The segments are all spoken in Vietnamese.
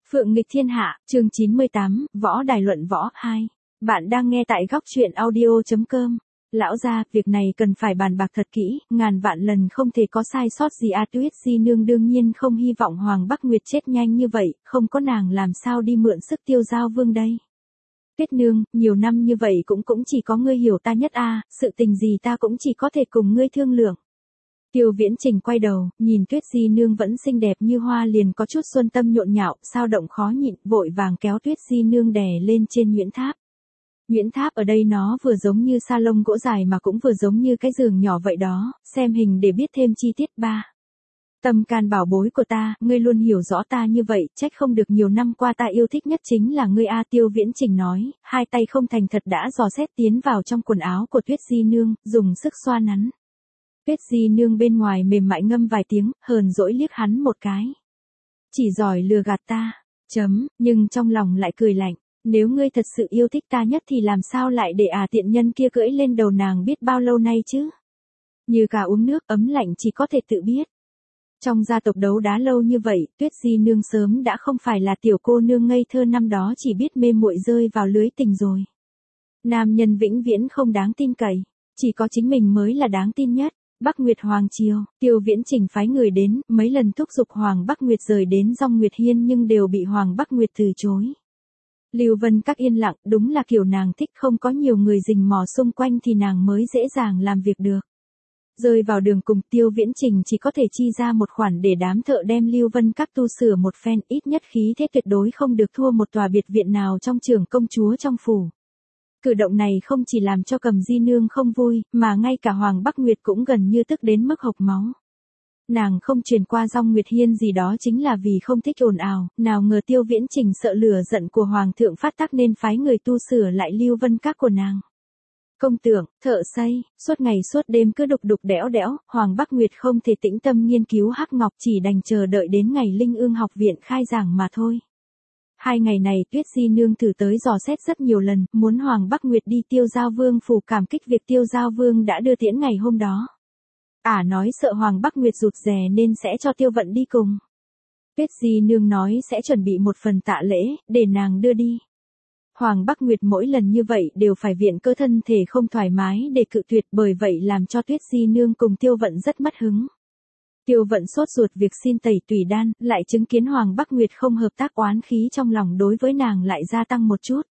Phượng nghịch thiên hạ, chương 98, võ đài luận võ 2. Bạn đang nghe tại góc truyện audio.com. Lão gia, việc này cần phải bàn bạc thật kỹ, ngàn vạn lần không thể có sai sót gì à. Tuyết Di Nương đương nhiên không hy vọng Hoàng Bắc Nguyệt chết nhanh như vậy, không có nàng làm sao đi mượn sức Tiêu Giao Vương đây. Tuyết Nương, nhiều năm như vậy cũng chỉ có ngươi hiểu ta nhất a, sự tình gì ta cũng chỉ có thể cùng ngươi thương lượng. Tiêu Viễn Trình quay đầu, nhìn Tuyết Di Nương vẫn xinh đẹp như hoa liền có chút xuân tâm nhộn nhạo, sao động khó nhịn, vội vàng kéo Tuyết Di Nương đè lên trên nhuyễn tháp. Nhuyễn tháp ở đây nó vừa giống như sa lông gỗ dài mà cũng vừa giống như cái giường nhỏ vậy đó, xem hình để biết thêm chi tiết ba. Tâm can bảo bối của ta, ngươi luôn hiểu rõ ta như vậy, trách không được nhiều năm qua ta yêu thích nhất chính là ngươi a. Tiêu Viễn Trình nói, hai tay không thành thật đã dò xét tiến vào trong quần áo của Tuyết Di Nương, dùng sức xoa nắn. Tuyết Di Nương bên ngoài mềm mại ngâm vài tiếng, hờn dỗi liếc hắn một cái. Chỉ giỏi lừa gạt ta, nhưng trong lòng lại cười lạnh, nếu ngươi thật sự yêu thích ta nhất thì làm sao lại để tiện nhân kia cưỡi lên đầu nàng biết bao lâu nay chứ? Như cả uống nước ấm lạnh chỉ có thể tự biết. Trong gia tộc đấu đá lâu như vậy, Tuyết Di Nương sớm đã không phải là tiểu cô nương ngây thơ năm đó chỉ biết mê muội rơi vào lưới tình rồi. Nam nhân vĩnh viễn không đáng tin cậy, chỉ có chính mình mới là đáng tin nhất. Bắc Nguyệt Hoàng Triều, Tiêu Viễn Trình phái người đến, mấy lần thúc giục Hoàng Bắc Nguyệt rời đến Dong Nguyệt Hiên nhưng đều bị Hoàng Bắc Nguyệt từ chối. Lưu Vân Các yên lặng, đúng là kiểu nàng thích không có nhiều người rình mò xung quanh thì nàng mới dễ dàng làm việc được. Rơi vào đường cùng, Tiêu Viễn Trình chỉ có thể chi ra một khoản để đám thợ đem Lưu Vân Các tu sửa một phen, ít nhất khí thế tuyệt đối không được thua một tòa biệt viện nào trong trường công chúa trong phủ. Cử động này không chỉ làm cho Cầm Di Nương không vui, mà ngay cả Hoàng Bắc Nguyệt cũng gần như tức đến mức hộc máu. Nàng không truyền qua Dong Nguyệt Hiên gì đó chính là vì không thích ồn ào, nào ngờ Tiêu Viễn Trình sợ lửa giận của Hoàng thượng phát tác nên phái người tu sửa lại Lưu Vân Các của nàng. Công tưởng, thợ xây, suốt ngày suốt đêm cứ đục đục đẽo đẽo, Hoàng Bắc Nguyệt không thể tĩnh tâm nghiên cứu hắc ngọc chỉ đành chờ đợi đến ngày Linh Ương học viện khai giảng mà thôi. 2 ngày này Tuyết Di Nương thử tới dò xét rất nhiều lần, muốn Hoàng Bắc Nguyệt đi Tiêu Giao Vương phủ cảm kích việc Tiêu Giao Vương đã đưa tiễn ngày hôm đó. Nói sợ Hoàng Bắc Nguyệt rụt rè nên sẽ cho Tiêu Vận đi cùng. Tuyết Di Nương nói sẽ chuẩn bị một phần tạ lễ, để nàng đưa đi. Hoàng Bắc Nguyệt mỗi lần như vậy đều phải viện cơ thân thể không thoải mái để cự tuyệt, bởi vậy làm cho Tuyết Di Nương cùng Tiêu Vận rất mất hứng. Tiêu Vận sốt ruột việc xin tẩy tùy đan, lại chứng kiến Hoàng Bắc Nguyệt không hợp tác, oán khí trong lòng đối với nàng lại gia tăng một chút.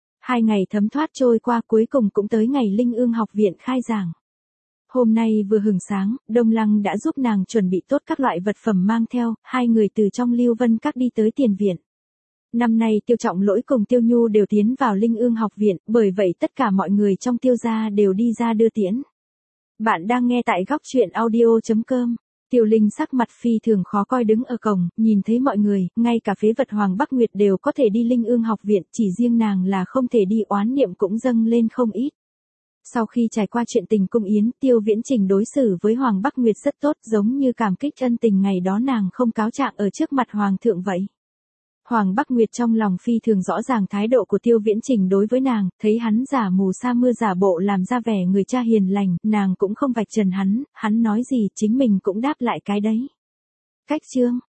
2 ngày thấm thoát trôi qua, cuối cùng cũng tới ngày Linh Ương học viện khai giảng. Hôm nay vừa hừng sáng, Đông Lăng đã giúp nàng chuẩn bị tốt các loại vật phẩm mang theo, 2 người từ trong Lưu Vân Các đi tới tiền viện. Năm nay Tiêu Trọng Lỗi cùng Tiêu Nhu đều tiến vào Linh Ương học viện, bởi vậy tất cả mọi người trong Tiêu gia đều đi ra đưa tiễn. Bạn đang nghe tại góc truyện audio.com. Tiêu Linh sắc mặt phi thường khó coi đứng ở cổng, nhìn thấy mọi người, ngay cả phế vật Hoàng Bắc Nguyệt đều có thể đi Linh Ương học viện, chỉ riêng nàng là không thể đi, oán niệm cũng dâng lên không ít. Sau khi trải qua chuyện tình cung yến, Tiêu Viễn Trình đối xử với Hoàng Bắc Nguyệt rất tốt, giống như cảm kích ân tình ngày đó nàng không cáo trạng ở trước mặt Hoàng thượng vậy. Hoàng Bắc Nguyệt trong lòng phi thường rõ ràng thái độ của Tiêu Viễn Trình đối với nàng, thấy hắn giả mù sa mưa giả bộ làm ra vẻ người cha hiền lành, nàng cũng không vạch trần hắn nói gì chính mình cũng đáp lại cái đấy. Cách chương,